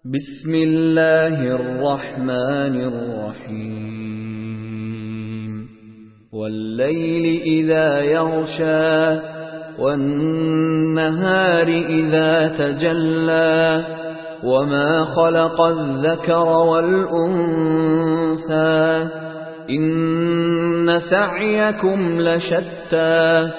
بسم الله الرحمن الرحيم والليل إذا يغشى والنهار إذا تجلى وما خلق الذكر والأنثى إن سعيكم لشتى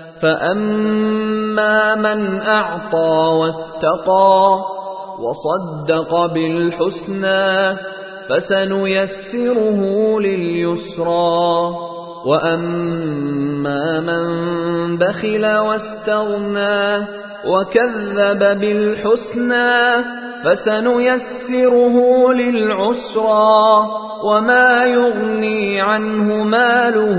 فأما من أعطى واتقى وصدق بالحسنى فسنيسره لليسرى وأما من بخل واستغنى وكذب بالحسنى فسنيسره للعسرى وما يغني عنه ماله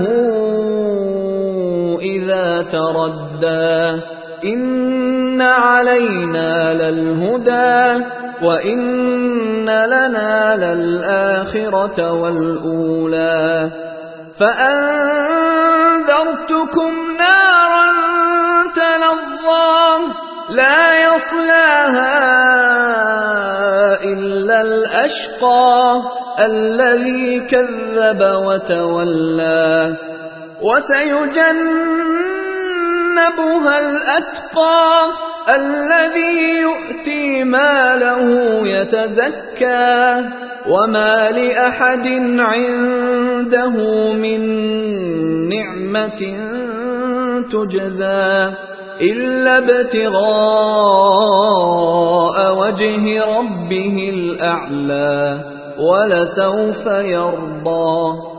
إذا تردى إن علينا للهدى وإن لنا للآخرة والأولى فأنذرتكم نارا تلظى لا يصلاها إلا الأشقى الذي كذب وتولى وسيجنبها الأتقى الذي يؤتي ماله يتزكى وما لأحد عنده من نعمة تجزى إلا ابتغاء وجه ربه الأعلى ولسوف يرضى.